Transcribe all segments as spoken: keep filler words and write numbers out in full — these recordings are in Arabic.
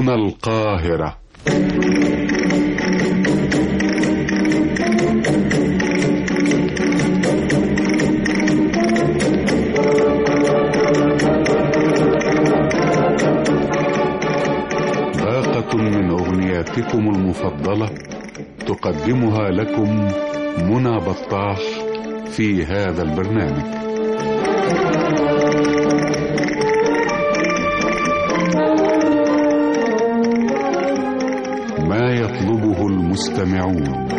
هنا القاهرة. باقة من أغنياتكم المفضلة تقدمها لكم منى بطاح في هذا البرنامج. ما يطلبه المستمعون.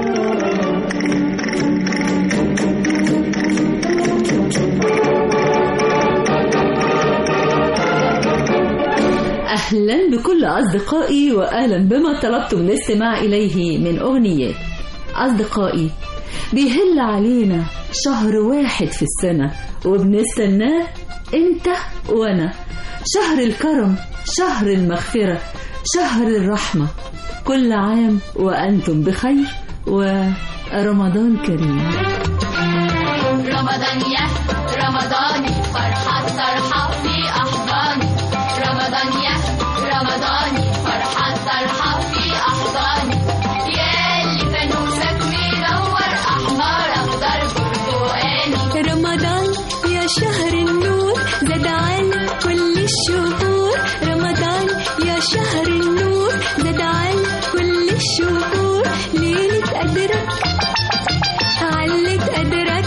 أهلا بكل أصدقائي وأهلا بما طلبتم الاستماع إليه من أغنيات. أصدقائي، بيهل علينا شهر واحد في السنة وبنستناه أنت وأنا، شهر الكرم، شهر المغفرة، شهر الرحمة. كل عام وأنتم بخير ورمضان كريم. رمضان يا رمضاني، فرحة فرحة في أحضاني. رمضان يا رمضاني، فرحة فرحة في أحضاني. يا اللي فانوسك منور أحمر أخضر برتقاني. رمضان يا شهر النور، زاد على كل الشهور. رمضان يا شهر النور، زاد على كل الشهور. ليلة قدرك علت قدرك،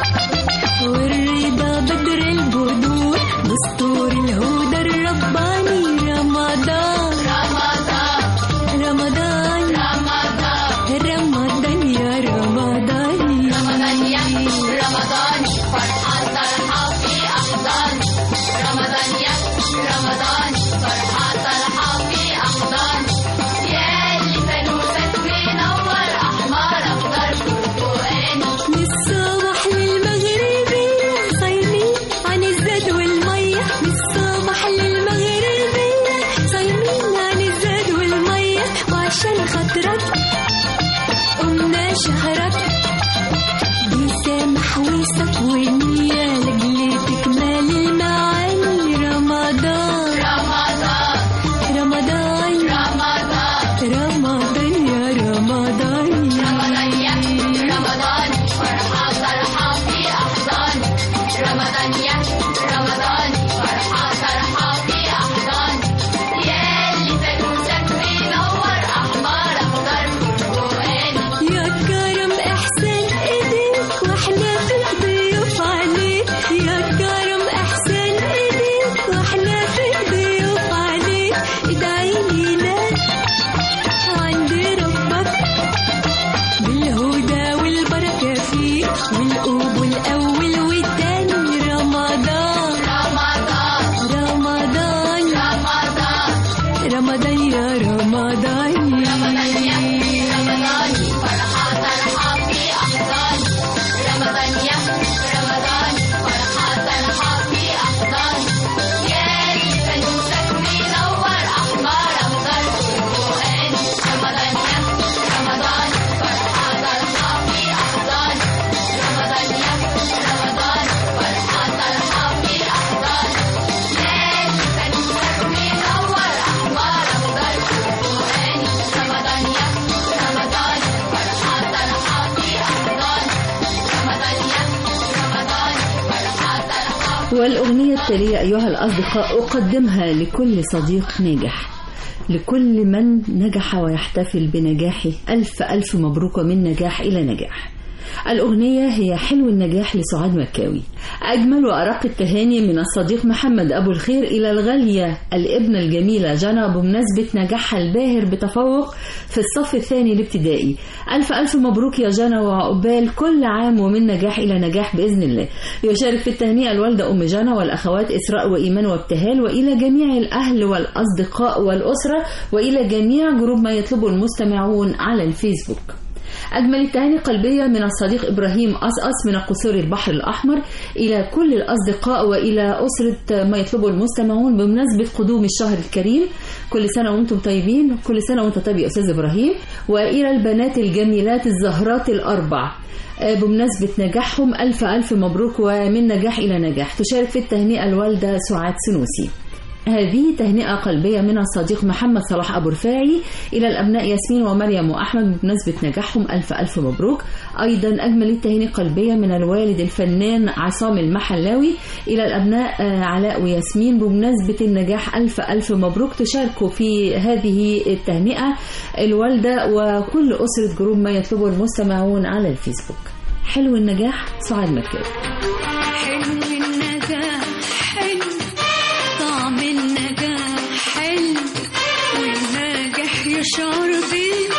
والرضا بدر البدور، دستور الهدى الرباني. رمضان رمضان رمضان رمضان رمضان يا رمضان. رمضان يا رمضاني، فرحة فرحة في أحضاني. رمضان يا رمضاني، فرحة فرحة في أحضاني. يا اللي فانوسك منور أحمر أخضر برتقاني. من الصبح للمغرب صايمين عن الزاد والمية. من الصبح للمغرب صايمين عن الزاد والمية. وعشان خاطرك قمنا شهرك، بيسامح ويسك ونية لجل تكمل المعاني. رمضان رمضان رمضان رمضان رمضان يا رمضان. رمضان يا رمضاني، فرحة فرحة في أحضاني. رمضان يا رمضاني، فرحة فرحة في أحضاني. يا اللي فانوسك منور أحمر أخضر برتقاني. يا كرم إحسان إيديك وإحنا في ضيوف عليك. يا كرم إحسان إيديك وإحنا في ضيوف عليك. ادعي لينا عند ربك بالهدى والبركة فيك، والقبول الأول والتاني. رمضان رمضان رمضان رمضان رمضان يا رمضان. رمضان يا رمضاني، فرحة فرحة في أحضاني. رمضان يا رمضاني، فرحة فرحة في أحضاني. يا اللي فانوسك منور أحمر أخضر برتقاني. رمضان يا رمضاني، فرحة فرحة في أحضاني. رمضان يا رمضاني، فرحة فرحة في أحضاني. يا اللي فانوسك منور أحمر أخضر برتقاني. رمضان يا رمضاني، فرحة فرحة في أحضاني. رمضان يا رمضاني، فرحة فرحة. والأغنية التالية أيها الأصدقاء أقدمها لكل صديق ناجح، لكل من نجح ويحتفل بنجاحه. ألف ألف مبروك ومن نجاح إلى نجاح. الأغنية هي حلو النجاح لسعاد مكاوي. أجمل وأرق التهاني من الصديق محمد أبو الخير إلى الغالية الابنة الجميلة جنى بمناسبة نجاحها الباهر بتفوق في الصف الثاني الابتدائي. ألف ألف مبروك يا جنى، وعقبال كل عام ومن نجاح إلى نجاح بإذن الله. يشارك في التهنئة الوالدة أم جنى والأخوات إسراء وإيمان وابتهال، وإلى جميع الأهل والأصدقاء والأسرة، وإلى جميع جروب ما يطلبه المستمعون على الفيسبوك. أجمل التهاني قلبية من الصديق إبراهيم أسأس من قصور البحر الأحمر إلى كل الأصدقاء وإلى أسرة ما يطلبه المستمعون بمناسبة قدوم الشهر الكريم. كل سنة وأنتم طيبين، كل سنة وأنت طيب يا أستاذ إبراهيم. وإلى البنات الجميلات الزهرات الأربع بمناسبة نجاحهم ألف ألف مبروك ومن نجاح إلى نجاح. تشارك في التهنئة الوالدة سعاد سنوسي. هذه تهنئة قلبية من الصديق محمد صلاح أبو رفاعي إلى الأبناء ياسمين ومريم وأحمد بمناسبة نجاحهم، ألف ألف مبروك. أيضا أجمل التهنئة قلبية من الوالد الفنان عصام المحلاوي إلى الأبناء علاء وياسمين بمناسبة النجاح، ألف ألف مبروك. تشاركوا في هذه التهنئة الوالدة وكل أسرة جروب ما يطلبه المستمعون على الفيسبوك. حلو النجاح سعاد مكاوي. حلو النجاح حلو، طعم النجاح حلو، والناجح يشعر بيه،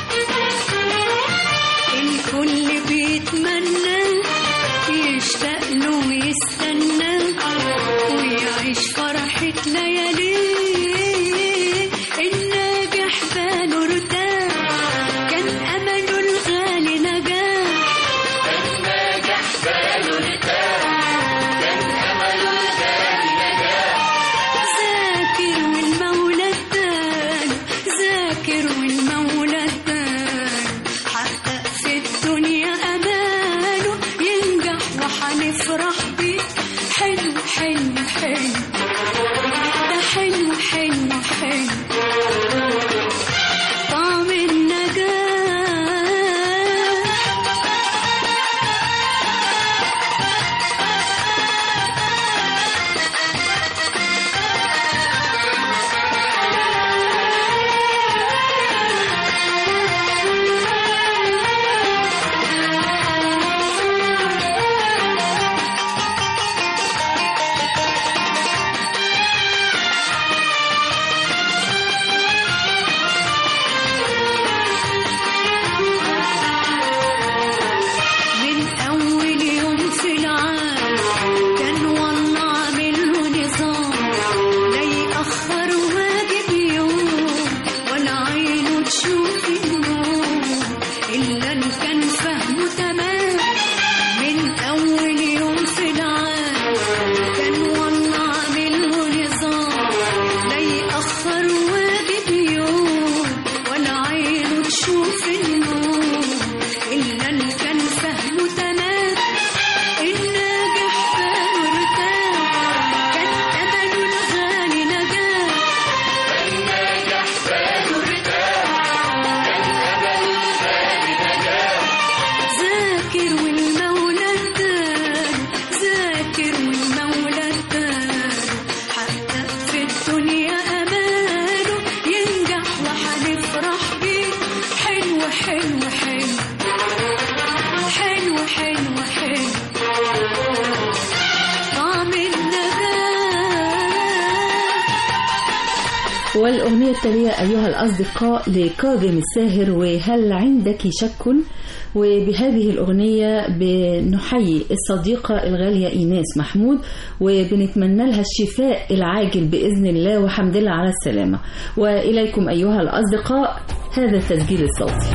الكل بيتمنى يشتاق له ويستنى ويعيش فرحة لياليه. الناجح باله ارتاح، كان أمله الغالي نجاح. الناجح باله ارتاح، كان أمله الغالي نجاح. ذاكر والمولى اداله، ذاكر والمولى اداله، حقق في الدنيا أماله، ينجح وحنفرح بيه. حلو حلو حلو، ده حلو حلو حلو، طعم والأغنية التالية أيها الأصدقاء لكاظم الساهر وهل عندك شك. وبهذه الأغنية بنحيي الصديقة الغالية إيناس محمود وبنتمنى لها الشفاء العاجل بإذن الله وحمد لله على السلامة. وإليكم أيها الأصدقاء هذا التسجيل الصوتي.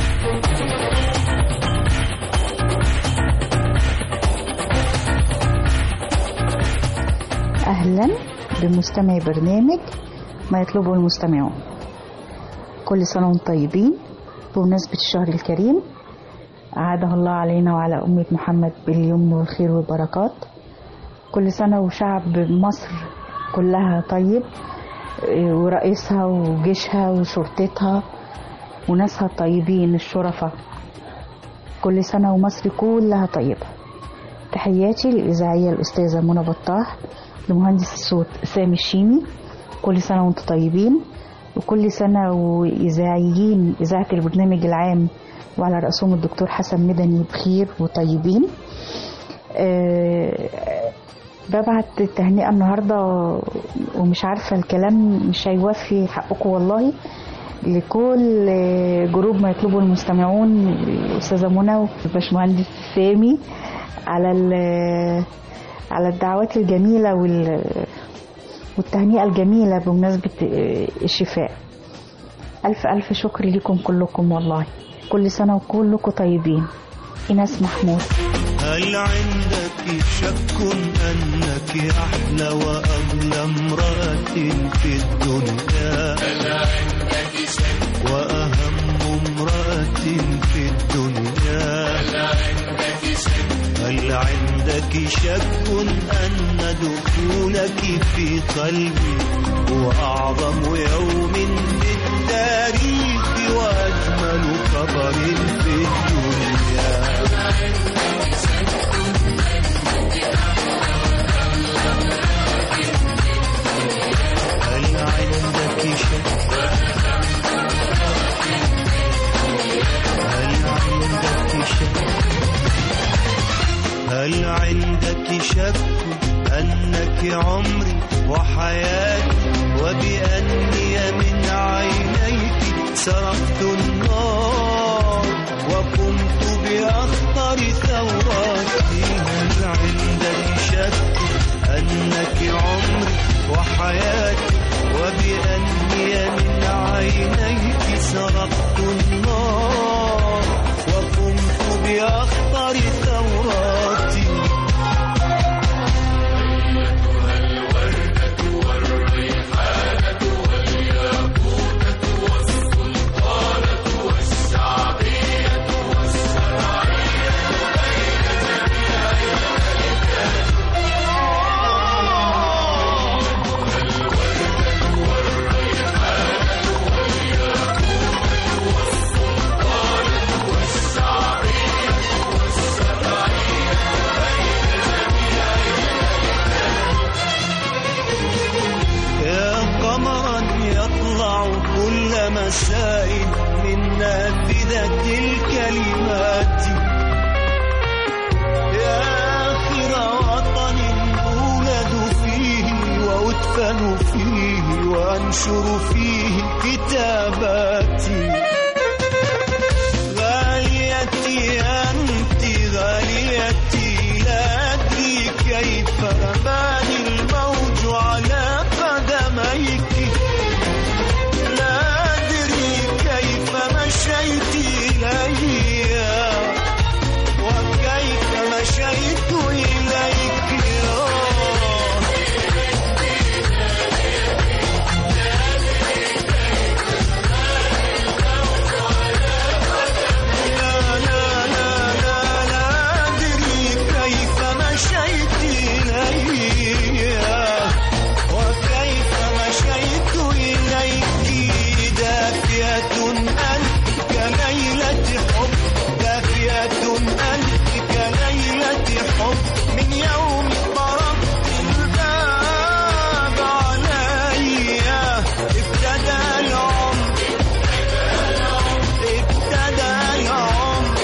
أهلا بمستمعي برنامج ما يطلبه المستمعون. كل سنة وانتم طيبين بمناسبة الشهر الكريم، أعاده الله علينا وعلى أمة محمد باليمن والخير والبركات. كل سنة وشعب مصر كلها طيب، ورئيسها وجيشها وشرطتها وناسها الطيبين الشرفاء. كل سنة ومصر كلها طيبة. تحياتي للإذاعية الأستاذة منى بطاح، لمهندس الصوت سامي الشيمي. كل سنة وانتم طيبين، وكل سنة وإذاعيين إذاعة البرنامج العام وعلى رأسهم الدكتور حسن مدني بخير وطيبين. أه ببعت التهنئة النهاردة ومش عارفة الكلام مش هيوفي حقكم والله، لكل جروب ما يطلبه المستمعون، الأستاذة منى والباشمهندس سامي على على الدعوات الجميلة والتهنئة الجميلة بمناسبة الشفاء. ألف ألف شكر لكم كلكم والله. كل سنة وكلكم طيبين. إيناس محمود. هل عندك شك أنك أحلى وأغلى امرأة في الدنيا؟ هل عندك شك وأهم امرأة في الدنيا؟ هل عندك شك هل عندك شك أن دخولك في قلبي هو أعظم يوم بالتاريخ وأجمل خبر في الدنيا. هل عندك شك؟ هل عندك شك؟ هل عندك شك أنك عمري وحياتي وبأني من عينيك سرقت النار وقمت بأخطر ثوراتي؟ هل عندك شك أنك عمري وحياتي وبأني من عينيك سرقت النار وقمت بأخطر ثوراتي؟ مسائل من نافذة الكلمات يا آخر وطن أولد فيه وأدفن فيه وأنشر فيه كتاباتي. غاليتي أنت غاليتي لا أدري كيف رماني الموج على قدميك مشيت إلي وكيف مشيت إليك لا لا لا لا لا أدري كيف مشيت إلي وكيف مشيت إليك دافية كليلة حب دافية أنت كليلة حب من يوم طرقت الباب علي ابتدى العمر ابتدى العمر.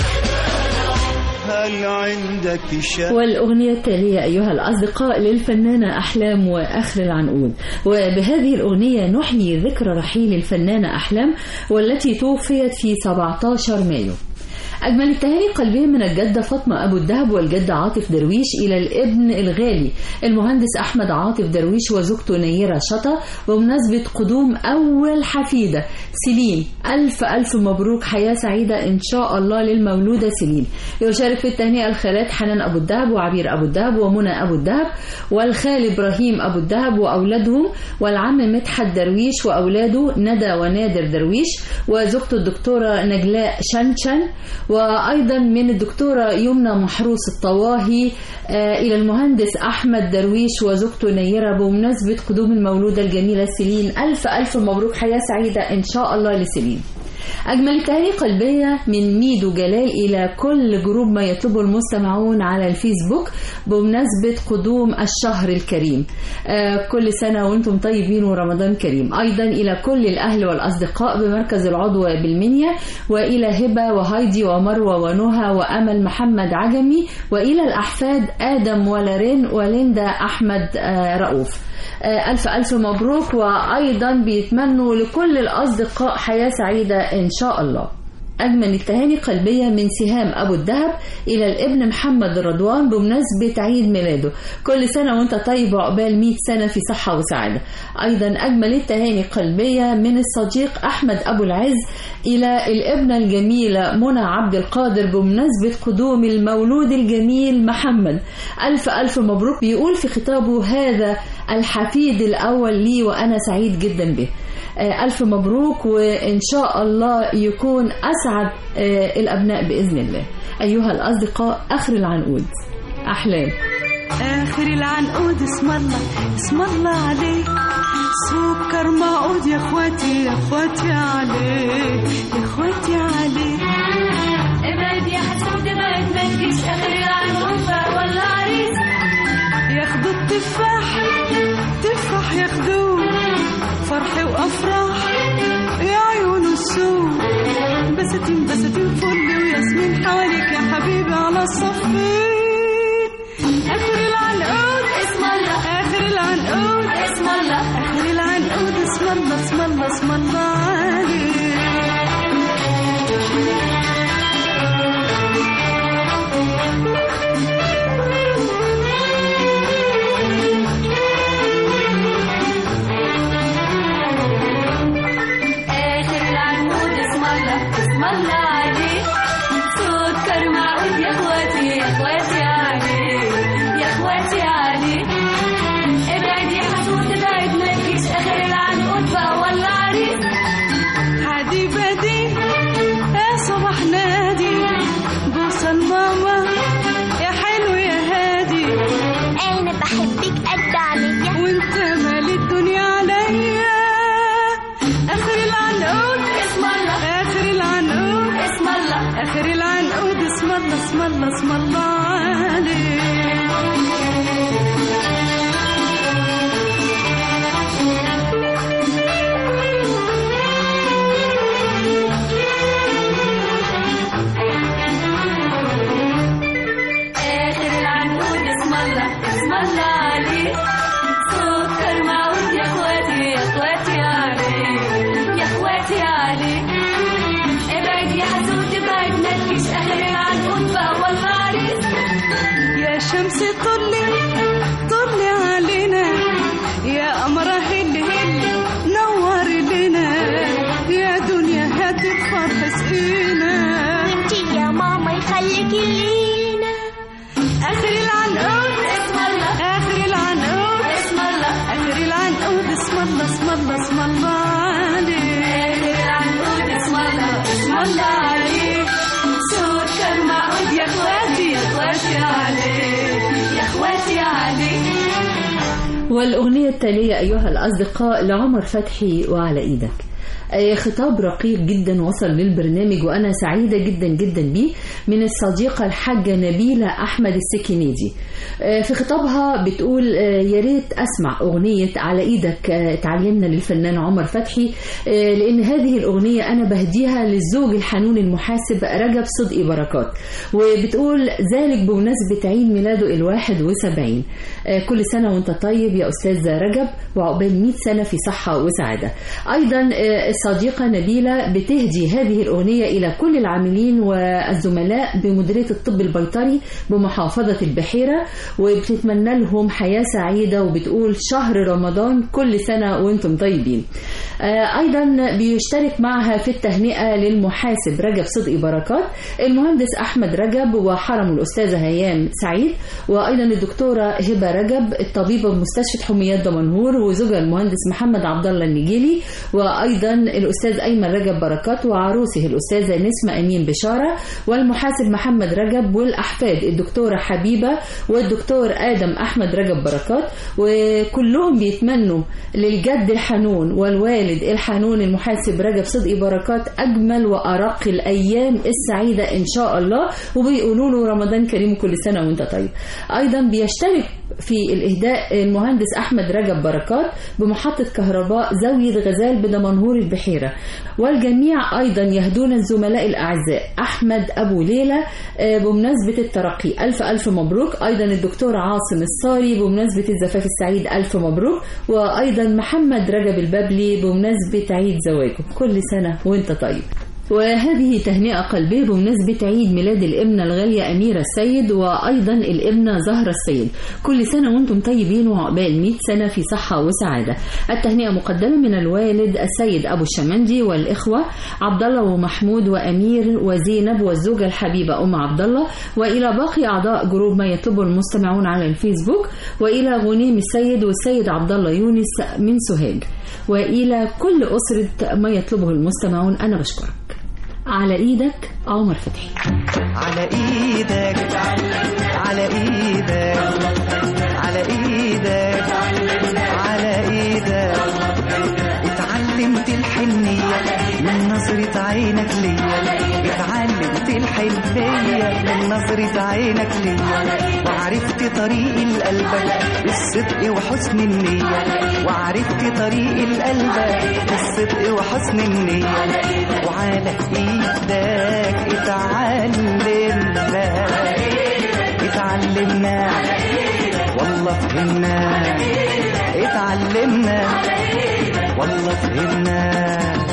هل عندك شك؟ والأغنية التالية أيها الأصدقاء للفنانة أحلام وآخر العنقود، وبهذه الأغنية نحيي ذكرى رحيل الفنانة أحلام والتي توفيت في سبعة عشر مايو. أجمل التهاني قلبية من الجدة فاطمة أبو الدهب والجدة عاطف درويش إلى الابن الغالي المهندس أحمد عاطف درويش وزوجته نيرة شطة بمناسبة قدوم أول حفيدة سيلين. ألف ألف مبروك، حياة سعيدة إن شاء الله للمولودة سيلين. يشارك في التهنئة الخالات حنان أبو الدهب وعبير أبو الدهب ومنى أبو الدهب والخال إبراهيم أبو الدهب وأولادهم والعم مدحت درويش وأولاده ندى ونادر درويش وزوجته الدكتورة نجلاء شنشن، وأيضا من الدكتورة يمنى محروس الطواهي إلى المهندس أحمد درويش وزوجته نيرة بمناسبة قدوم المولودة الجميلة سيلين. ألف ألف مبروك، حياة سعيدة إن شاء الله لسيلين. أجمل التهاني قلبية من ميدو جلال إلى كل جروب ما يطلبه المستمعون على الفيسبوك بمناسبة قدوم الشهر الكريم. آه كل سنة وانتم طيبين ورمضان كريم. أيضا إلى كل الأهل والأصدقاء بمركز العضوة بالمنيا، وإلى هبة وهايدي ومروة ونهى وأمل محمد عجمي، وإلى الأحفاد آدم ولارين وليندا أحمد آه رؤوف. ألف ألف مبروك، وأيضا بيتمنوا لكل الأصدقاء حياة سعيدة إن شاء الله. أجمل التهاني قلبية من سهام أبو الدهب إلى الابن محمد رضوان بمناسبة عيد ميلاده. كل سنة وانت طيب وعقبال مئة سنة في صحة وسعادة. أيضا أجمل التهاني قلبية من الصديق أحمد أبو العز إلى الابنة الجميلة منى عبد القادر بمناسبة قدوم المولود الجميل محمد. ألف ألف مبروك. بيقول في خطابه: هذا الحفيد الأول لي وأنا سعيد جدا به. ألف مبروك، وإن شاء الله يكون أسعد الأبناء بإذن الله. أيها الأصدقاء، آخر العنقود أحلام. آخر العنقود اسم الله اسم الله عليه سكر معقود يا اخواتي يا اخواتي عليه يا اخواتي عليه ابعد يا حسود ابعد ما تجيش اخر العنقود ولا عريس ياخدوا التفاح تفاح ياخدوه فرح وافراح يا عيون السوق بساتين بساتين فل وياسمين حواليك يا حبيبي على الصفين اخر العنقود اسم الله اخر العنقود اسم الله اخر العنقود اسم الله اسم الله اسم الله عليه اسم الله اسم الله عليه آخر العنقود اسم الله اسم الله عليه سكر معقود يا اخواتي يا اخواتي عليه يا اخواتي عليه ابعد يا حسود ابعد ما تجيش اخر العنقود ولا عريس يا شمس طلي طلي علينا يا قمرة هلي هلي نور لنا يا دنيا هات الفرح سقينا وانتي يا ماما يخليكي لينا آخر العنقود اسم الله آخر العنقود اسم الله آخر العنقود اسم الله اسم الله اسم الله عليه آخر العنقود اسم الله اسم الله عليه سكر معقود يا اخواتي يا اخواتي عليه يا اخواتي عليه. والأغنية التالية أيها الأصدقاء لعمر فتحي وعلى إيدك. خطاب رقيق جدا وصل للبرنامج وأنا سعيدة جدا جدا بيه من الصديقة الحاجة نبيلة أحمد السكينيدي. في خطابها بتقول يا ريت أسمع أغنية على إيدك تعلمنا للفنان عمر فتحي، لأن هذه الأغنية أنا بهديها للزوج الحنون المحاسب رجب صدقي بركات، وبتقول ذلك بمناسبة عيد ميلاده الواحد وسبعين. كل سنة وانت طيب يا أستاذ رجب وعقبال مئة سنة في صحة وسعادة. أيضا الصديقة نبيلة بتهدي هذه الأغنية إلى كل العاملين والزملاء بمديرية الطب البيطري بمحافظة البحيرة، وبتتمنى لهم حياة سعيدة، وبتقول شهر رمضان كل سنة وانتم طيبين. أيضا بيشترك معها في التهنئة للمحاسب رجب صدقي بركات المهندس أحمد رجب وحرم الأستاذة هيام سعيد، وأيضا الدكتورة هبة رجب الطبيبة بمستشفى حميات دمنهور وزوجها المهندس محمد عبد الله النجيلي، وأيضا الأستاذ أيمن رجب بركات وعروسه الأستاذة نسمة أمين بشارة، والمحاسب محمد رجب والأحفاد الدكتورة حبيبة والدكتور آدم أحمد رجب بركات، وكلهم بيتمنوا للجد الحنون والوالد الحنون المحاسب رجب صدقي بركات أجمل وأرق الأيام السعيدة إن شاء الله، وبيقولوا له رمضان كريم كل سنة وانت طيب. أيضا بيشترك في الإهداء المهندس أحمد رجب بركات بمحطة كهرباء زاوية غزال بدمنهور البحيرة، والجميع أيضا يهدون الزملاء الأعزاء أحمد أبو ليلى بمناسبة الترقي ألف ألف مبروك، أيضا الدكتور عاصم الصاري بمناسبة الزفاف السعيد ألف مبروك، وأيضا محمد رجب البابلي بمناسبة عيد زواجه كل سنة وانت طيب. وهذه تهنئة قلبية بمناسبة عيد ميلاد الابنة الغالية أميرة السيد، وأيضا الابنة زهرة السيد كل سنة وانتم طيبين وعقبال مئة سنة في صحة وسعادة. التهنئة مقدمة من الوالد السيد أبو الشمندي والإخوة عبد الله ومحمود وأمير وزينب والزوجة الحبيبة أم عبد الله، وإلى باقي أعضاء جروب ما يطلبه المستمعون على الفيسبوك، وإلى غنيم السيد والسيد عبد الله يونس من سوهاج، وإلى كل أسرة ما يطلبه المستمعون. أنا بشكرك. على إيدك عمر فتحي. على ايدك على ايدك على ايدك على ايدك اتعلمت الحنية من نظرة عينك ليا، اتعلمت الحنية من نظرة عينك ليا، وعرفت طريق القلب بالصدق وحسن النية، وعرفت طريق القلب بالصدق وحسن النية، وعلى ايدك اتعلمنا اتعلمنا والله فهمنا، اتعلمنا والله فهمنا.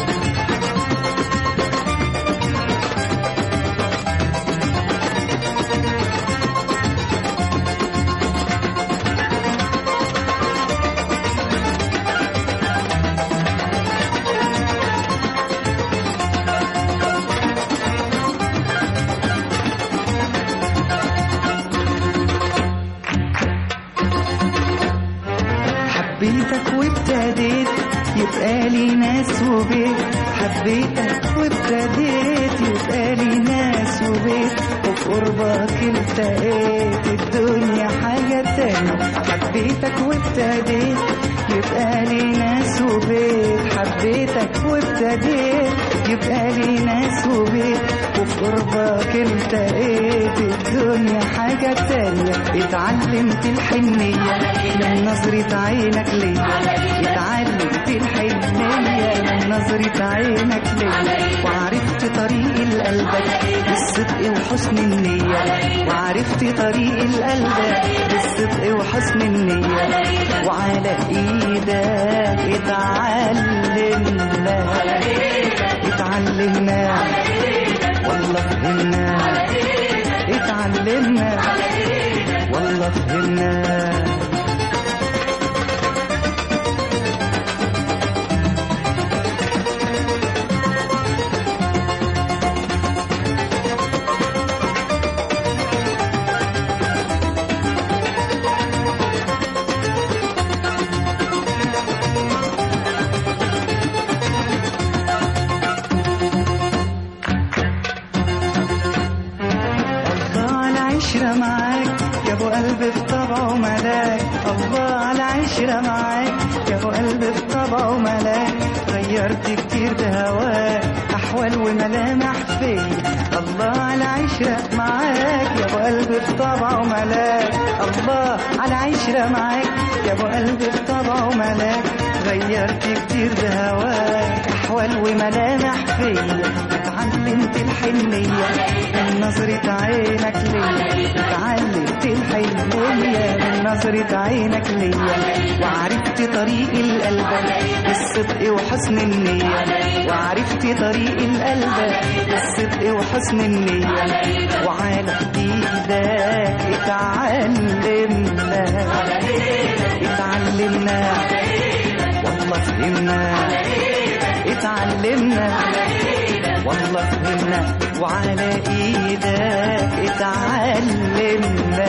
حبيتك وابتديت يبقى لي ناس وبيت، حبيتك وابتديت يبقى لي ناس وبيت، وفي قربك التقيت الدنيا حاجة تانية. حبيتك وابتديت يبقى لي ناس وبيت، حبيتك وابتديت يبقى لي ناس وبيت، وفي قربك التقيت الدنيا حاجة تانية. اتعلمت الحنية من نظرة عينك ليا، اتعلمت الحنية من نظرة عينك ليا، وعرفت طريق القلب بالصدق وحسن النية، وعرفت طريق القلب بالصدق وحسن النية، وعلى ايدك اتعلمنا اتعلمنا والله فهمنا، اتعلمنا والله فهمنا. معاك يا ابو قلب في طبعه ملاك، الله على عشرة معاك يا ابو قلب في طبعه ملاك، غيرت كتير بهواك احوال وملامح فيا، الله على عشرة معاك يا ابو قلب في طبعه ملاك، الله على عشرة معاك يا ابو قلب في طبعه ملاك، غيرت كتير بهواك احوال وملامح فيا، اتعلمت الحنية من نظرة عينك ليا، اتعلمت الحنية من نظرة عينك ليا، وعرفت طريق القلب بالصدق وحسن النية، وعرفت طريق القلب بالصدق وحسن النية، وعلى ايدك اتعلمنا اتعلمنا والله فهمنا، اتعلمنا والله فهمنا، وعلى ايدك اتعلمنا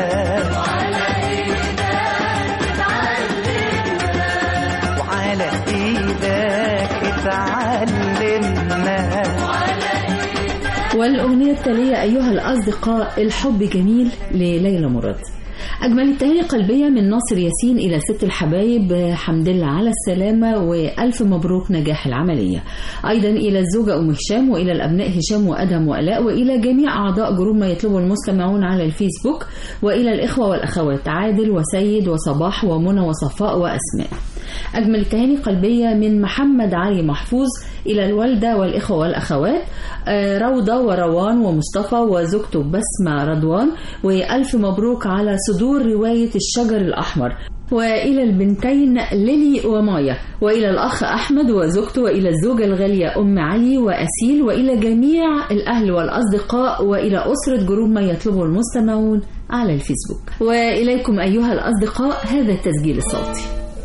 وعلى ايدك اتعلمنا. والأغنية التالية أيها الأصدقاء الحب جميل لليلى مراد. أجمل التهاني قلبية من ناصر ياسين إلى ست الحبايب، حمد لله على السلامة وألف مبروك نجاح العملية. أيضا إلى الزوجة أم هشام وإلى الأبناء هشام وأدهم وألاء، وإلى جميع أعضاء جروب ما يطلبه المستمعون على الفيسبوك، وإلى الإخوة والأخوات عادل وسيد وصباح ومنى وصفاء وأسماء. أجمل التهاني قلبية من محمد علي محفوظ إلى الوالدة والإخوة والأخوات روضة وروان ومصطفى وزوجته بسمة رضوان، وألف مبروك على صدور رواية الشجر الأحمر. وإلى البنتين ليلي ومايا، وإلى الأخ أحمد وزوجته، وإلى الزوجة الغالية أم علي وأسيل، وإلى جميع الأهل والأصدقاء، وإلى أسرة جروب ما يطلبه المستمعون على الفيسبوك. وإليكم أيها الأصدقاء هذا التسجيل الصوتي.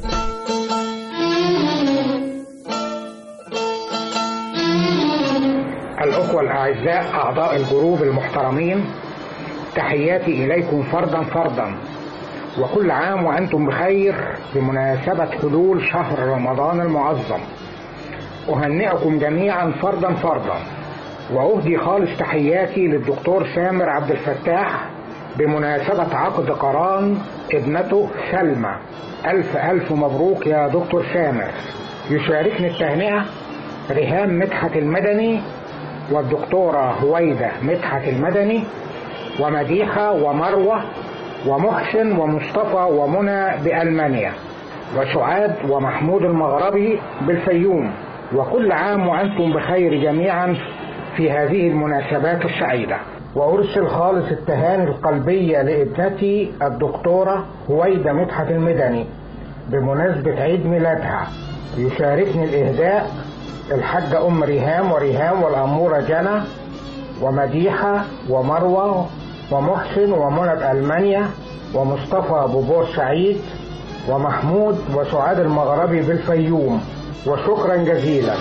الأخوة الأعزاء أعضاء الجروب المحترمين، تحياتي إليكم فردا فردا، وكل عام وأنتم بخير بمناسبة حلول شهر رمضان المعظم. أهنئكم جميعا فردا فردا، وأهدي خالص تحياتي للدكتور سامر عبد الفتاح بمناسبة عقد قران ابنته سلمى. ألف ألف مبروك يا دكتور سامر. يشاركني التهنئة ريهام مدحت المدني والدكتورة هويدة مدحت المدني ومديحة ومروة ومحسن ومصطفى ومنى بألمانيا وسعاد ومحمود المغربي بالفيوم. وكل عام وأنتم بخير جميعا في هذه المناسبات السعيدة. وأرسل خالص التهاني القلبية لابنتي الدكتورة هويدة مدحت المدني بمناسبة عيد ميلادها. يشاركني الإهداء الحاجة أم ريهام وريهام والأمورة جنى ومديحة ومروة ومحسن ومنى بألمانيا ومصطفى ببور سعيد ومحمود وسعاد المغربي بالفيوم. وشكرا جزيلا.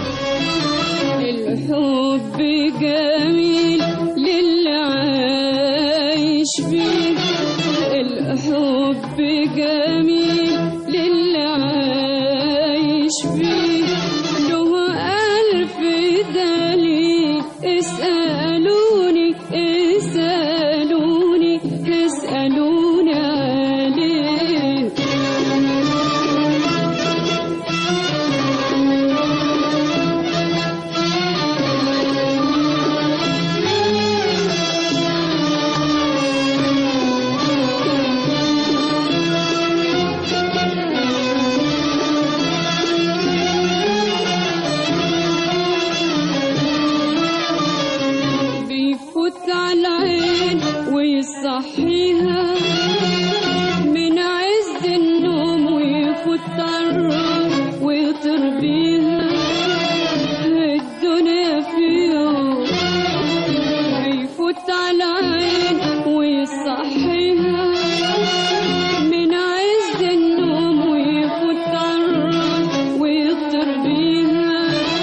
الحب جميل للي عايش فيه، الحب جميل للي عايش فيه، له ألف دليل. اسألوني اسألوني اسألوني عليه. ويصحيها من عز النوم ويفوت عالروح ويطير بيها الدنيا في يوم. بيفوت على عين ويصحيها من عز النوم ويفوت عالروح ويطير بيها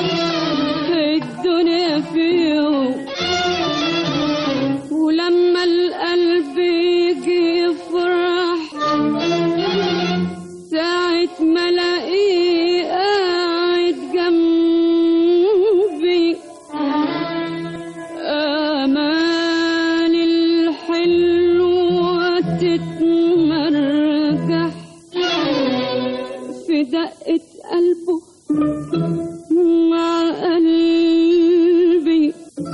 الدنيا في يوم. ولما القلب يجي يفرح ساعة ما الاقيه قاعد جنبي، آمال الحلوة تتمرجح في دقة قلبه مع قلبي.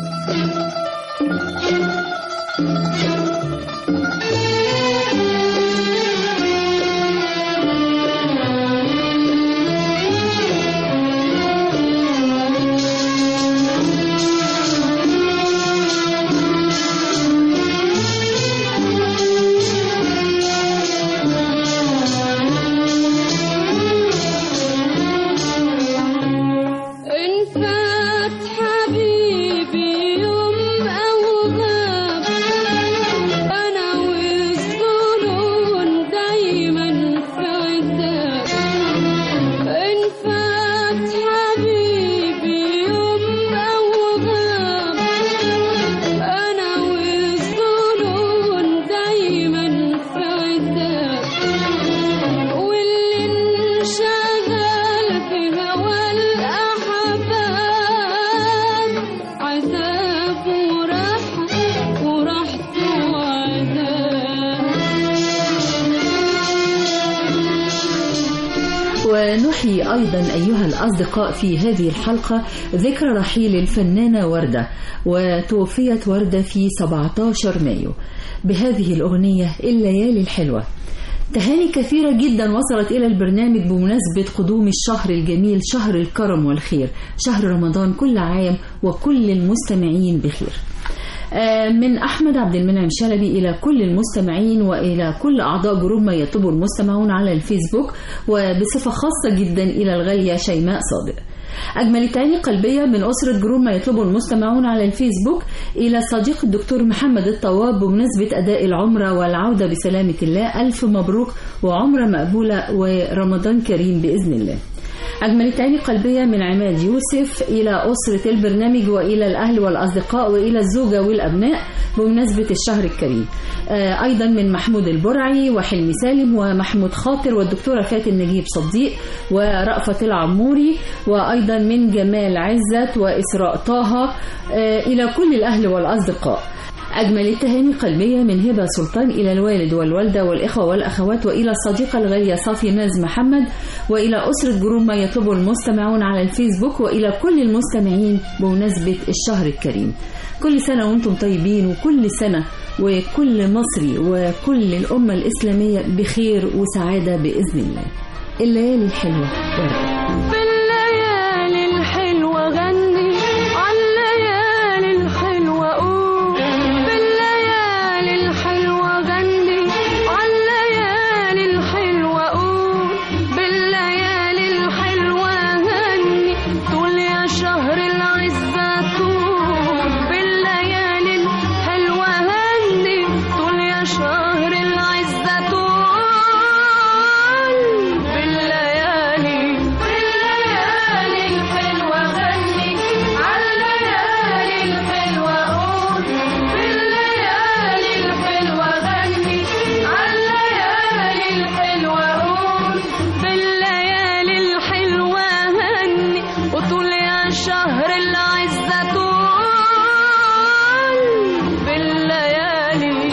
ونحيي أيضا أيها الأصدقاء في هذه الحلقة ذكرى رحيل الفنانة وردة، وتوفيت وردة في سبعة عشر مايو بهذه الأغنية الليالي الحلوة. تهاني كثيرة جدا وصلت إلى البرنامج بمناسبة قدوم الشهر الجميل، شهر الكرم والخير، شهر رمضان. كل عام وكل المستمعين بخير. من أحمد عبد المنعم شلبي إلى كل المستمعين وإلى كل أعضاء جروب ما يطلبه المستمعون على الفيسبوك، وبصفة خاصة جدا إلى الغالية شيماء صادق. أجمل تهاني قلبية من أسرة جروب ما يطلبه المستمعون على الفيسبوك إلى صديق الدكتور محمد الطواب بمناسبة أداء العمرة والعودة بسلامة الله. ألف مبروك وعمرة مقبولة ورمضان كريم بإذن الله. أجمل التهاني القلبية من عماد يوسف إلى أسرة البرنامج وإلى الأهل والأصدقاء وإلى الزوجة والأبناء بمناسبة الشهر الكريم. آه أيضا من محمود البرعي وحلمي سالم ومحمود خاطر والدكتورة فاتن نجيب صديق ورأفت العموري، وأيضا من جمال عزت وإسراء طه آه إلى كل الأهل والأصدقاء. أجمل التهاني قلبية من هبة سلطان إلى الوالد والوالدة والإخوة والأخوات وإلى الصديقة الغالية صافي ناز محمد وإلى أسرة جروب ما يطلبه المستمعون على الفيسبوك وإلى كل المستمعين بمناسبة الشهر الكريم. كل سنة وأنتم طيبين، وكل سنة وكل مصري وكل الأمة الإسلامية بخير وسعادة بإذن الله. الليالي الحلوة ورد. في الليالي الحلوة غني، عالليالي الحلوة قول، في الليالي الحلوة غني، عالليالي الحلوة قول، بالليالي الحلوة غني، طول يا شهر العزة طول، بالليالي الحلوة غني، طول يا شهر العزة طول، بالليالي بالليالي الحلوة غني، عالليالي الحلوة قول، بالليالي الحلوة غني، عالليالي الحلوة قول، بالليالي الحلوة غني، وطول يا شهر العزة طول، بالليالي.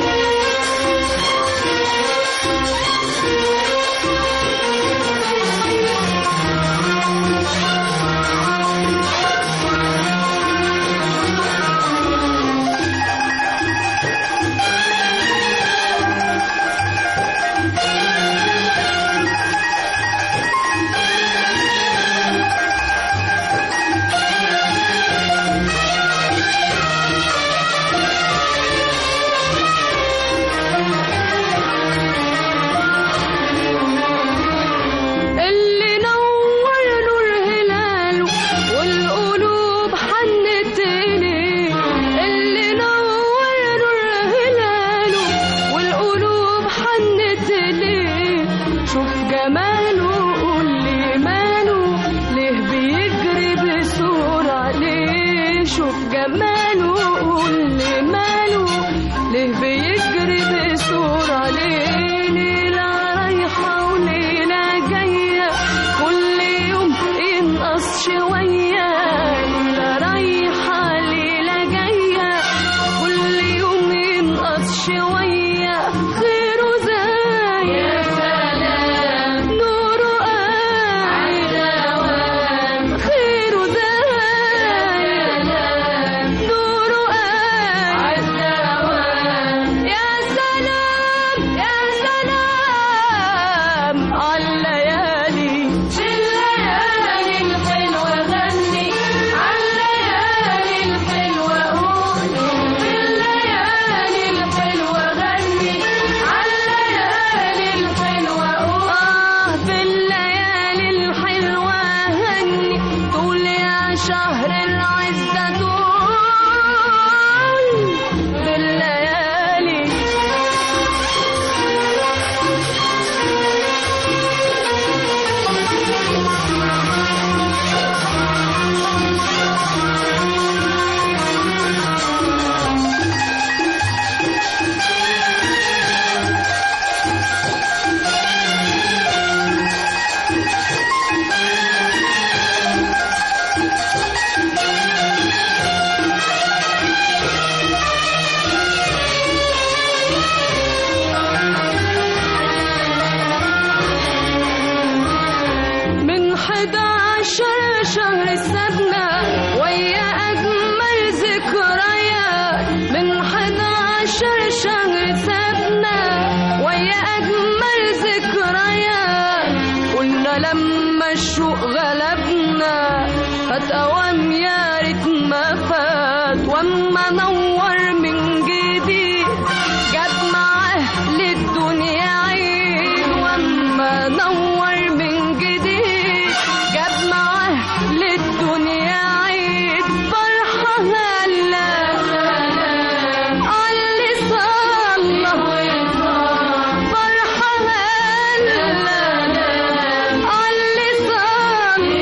اللي نور نور هلاله والقلوب حنت إليه، اللي نور نور هلاله والقلوب حنت إليه، شوف جماله قول لي ماله ليه بيجري بسرعة ليه، شوف جماله قول لي ماله ليه بيجري بسرعة ليه، ليلة رايحة وليلة جاية كل يوم ينقص شوية، ليلة رايحة ليلة جاية كل يوم ينقص شوية، خيره زايد يا سلام نوره قاعد دوام، خيره زايد يا سلام نوره قاعد دوام، يا سلام يا سلام عالليالي، الليالي الحلوة غني، عالليالي الحلوة قول، بالليالي الحلوة غني، عالليالي الحلوة قول، آه بالليالي الحلوة غني، طول يا شهر العزة طول، بالليالي. من حداشر شهر سابنا ويا أجمل ذكريات، من حداشر شهر سابنا ويا أجمل ذكريات، قلنا لما الشوق غلبنا فات أوام يا ريت ما فات، واما نور من جديد جاب معاه للدنيا عيد، واما نور من جديد جاب معاه للدنيا عيد، فرحة هلا عاللي صلى، فرحة هلا عاللي صلى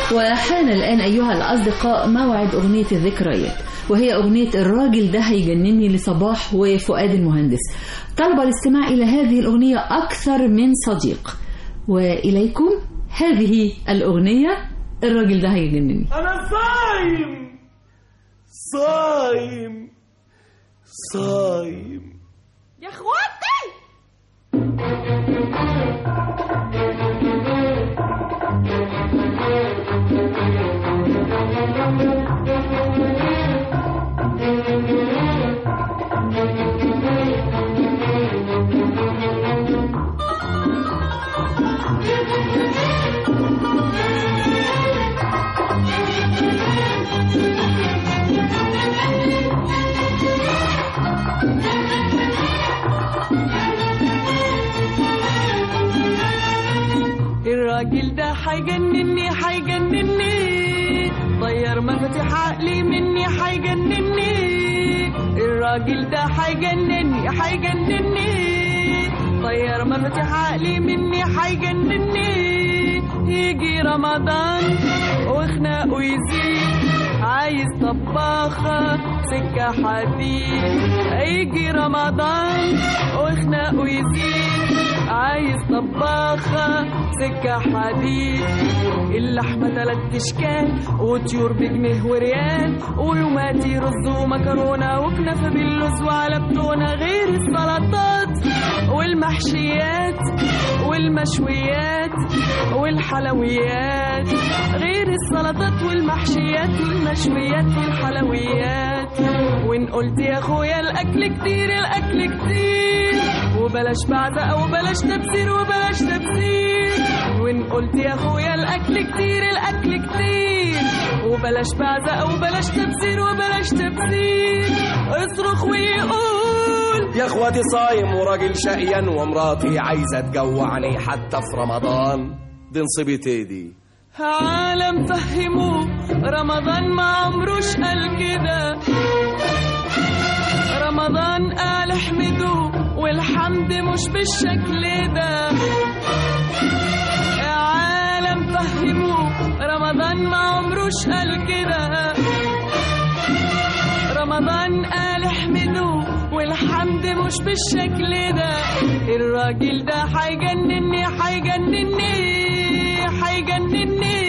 وحان الآن أيها الأصدقاء موعد أغنية الذكريات، وهي أغنية الراجل ده هيجنني لصباح وفؤاد المهندس. طلب الاستماع إلى هذه الأغنية أكثر من صديق، وإليكم هذه الأغنية الراجل ده هيجنني. أنا صايم صايم صايم يا اخواتي. الراجل ده حيجنني حيجنني، طير مفاتيح عقلي مني حيجنني. الراجل ده حيجنني حيجنني، طير مفاتيح عقلي مني حيجنني. يجي رمضان وخناقه يزيد، عايز طباخة سكة حديد. يجي رمضان وخناقه يزيد، عايز طباخة سكة حديد. اللحمة تلات اشكال وطيور بجنيه وريال، ويوماتي رز ومكرونة وكنافة باللوز وعلى بتونة، غير السلطات والمحشيات والمشويات والحلويات. غير السلطات والمحشيات والمشويات والحلويات. وان قلت يا اخويا الاكل كتير الاكل كتير، وبلاش بعزق وبلاش تبذير وبلاش تبذير. وان قلت يا اخويا الاكل كتير الاكل كتير، وبلاش بعزق وبلاش تبذير وبلاش تبذير. اصرخ ويقول يا اخواتي صايم وراجل شقيان، ومراتي عايزة تجوعني حتى في رمضان. دي نصيبتي دي. عالم فهموه رمضان ما عمروش قال كده، رمضان قال احمدوه والحمد مش بالشكل ده. يا عالم فهموه رمضان ما عمروش قال كده، رمضان قال احمدوه والحمد مش بالشكل ده. الراجل ده حيجنني حيجنني حيجنني.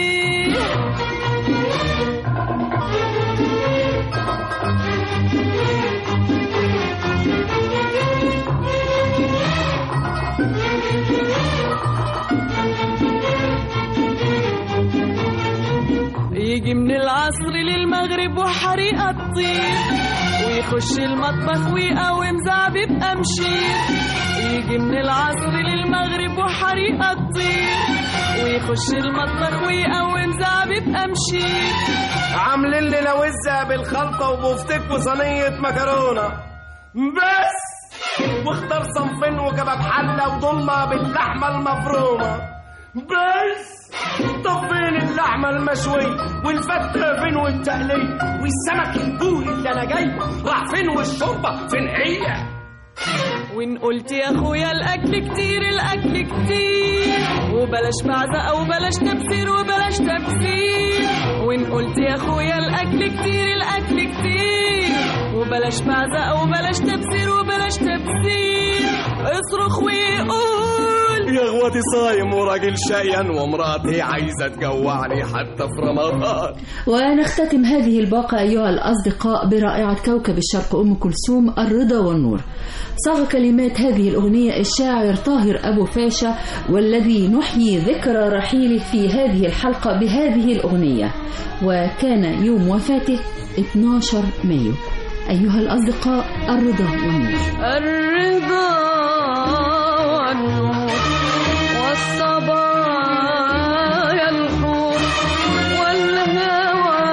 يجي من العصر للمغرب وحريقة تطير، ويخش المطبخ ويقوم زعبيب أمشير. يجي من العصر للمغرب وحريقة تطير، ويخش المطبخ ويقوم زعبيب أمشير. عاملين لنا وزة بالخلطة وبفتك وصينية مكرونة بس، واختار صنفين وكباب حلة وضمة باللحمة المفرومة بس. طب فين اللحمة المشوية والفتة فين والتقلية والسمك البوري اللي انا جاي راح فين والشوربة فين هي؟ وان قلت يا اخويا الاكل كتير الاكل كتير، وبلاش بعزق وبلاش تبذير وبلاش تبذير. وان قلت يا اخويا الاكل كتير الاكل كتير، وبلاش بعزق وبلاش تبذير وبلاش تبذير. اصرخ ويقول يا اخواتي صايم وراجل شقيان، ومراتي عايزة تجوعني حتى في رمضان. ونختتم هذه الباقة أيها الأصدقاء برائعة كوكب الشرق أم كلثوم الرضا والنور. صاغ كلمات هذه الأغنية الشاعر طاهر أبو فاشا، والذي نحيي ذكرى رحيله في هذه الحلقة بهذه الأغنية، وكان يوم وفاته اثني عشر مايو. أيها الأصدقاء الرضا والنور. الرضا والنور والصبا ينحور والهوى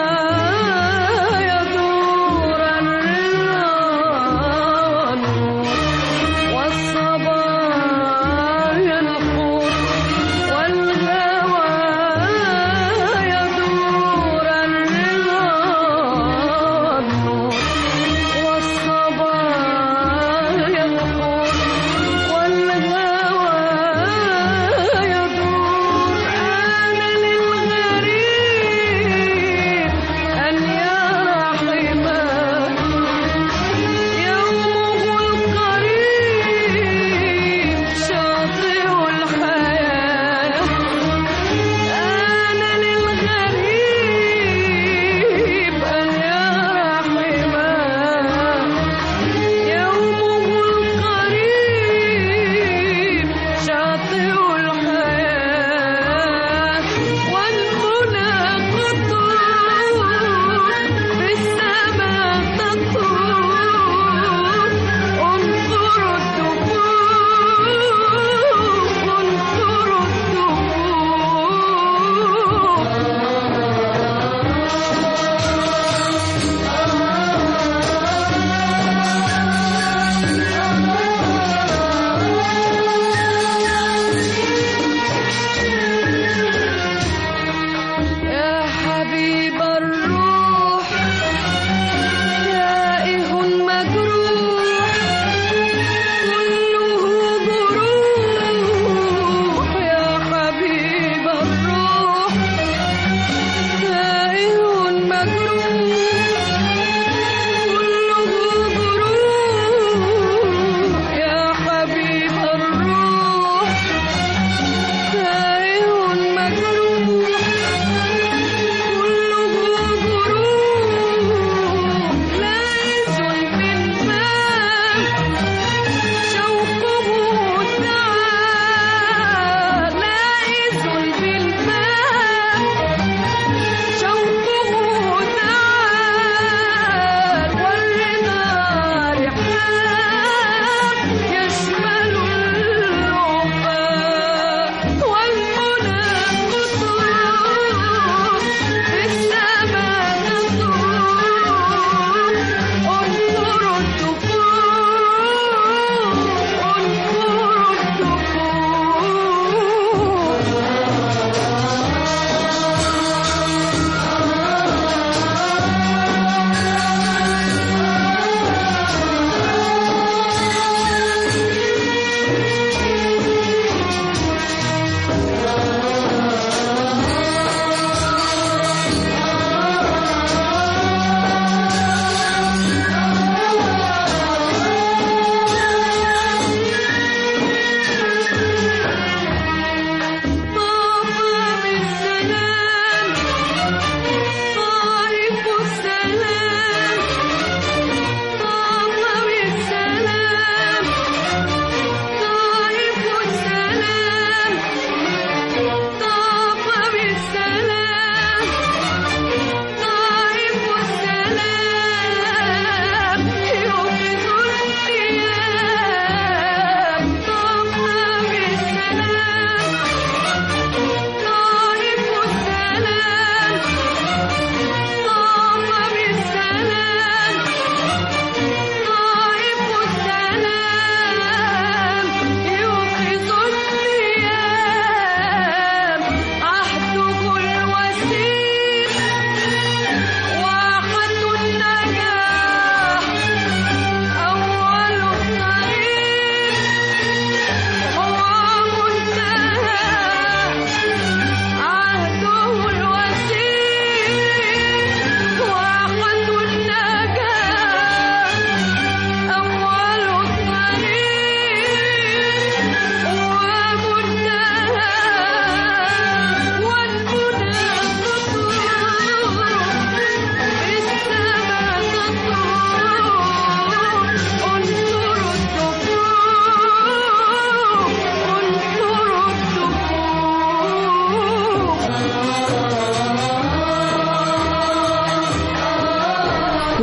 يدور. الرضا والنور والصبا ينحور والهوى يدور. الرضا والنور والصبا ينحور والهوى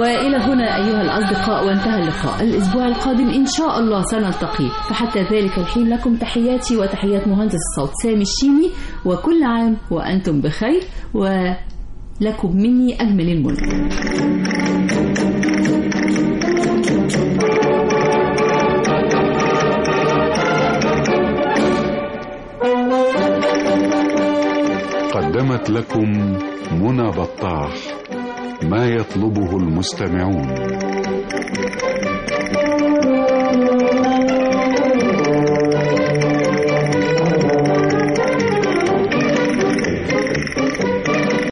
وإلى هنا أيها الأصدقاء وانتهى اللقاء. الأسبوع القادم إن شاء الله سنلتقي، فحتى ذلك الحين لكم تحياتي وتحيات مهندس الصوت سامي الشيمي، وكل عام وأنتم بخير ولكم مني أجمل المنى. قدمت لكم منى بطاح ما يطلبه المستمعون.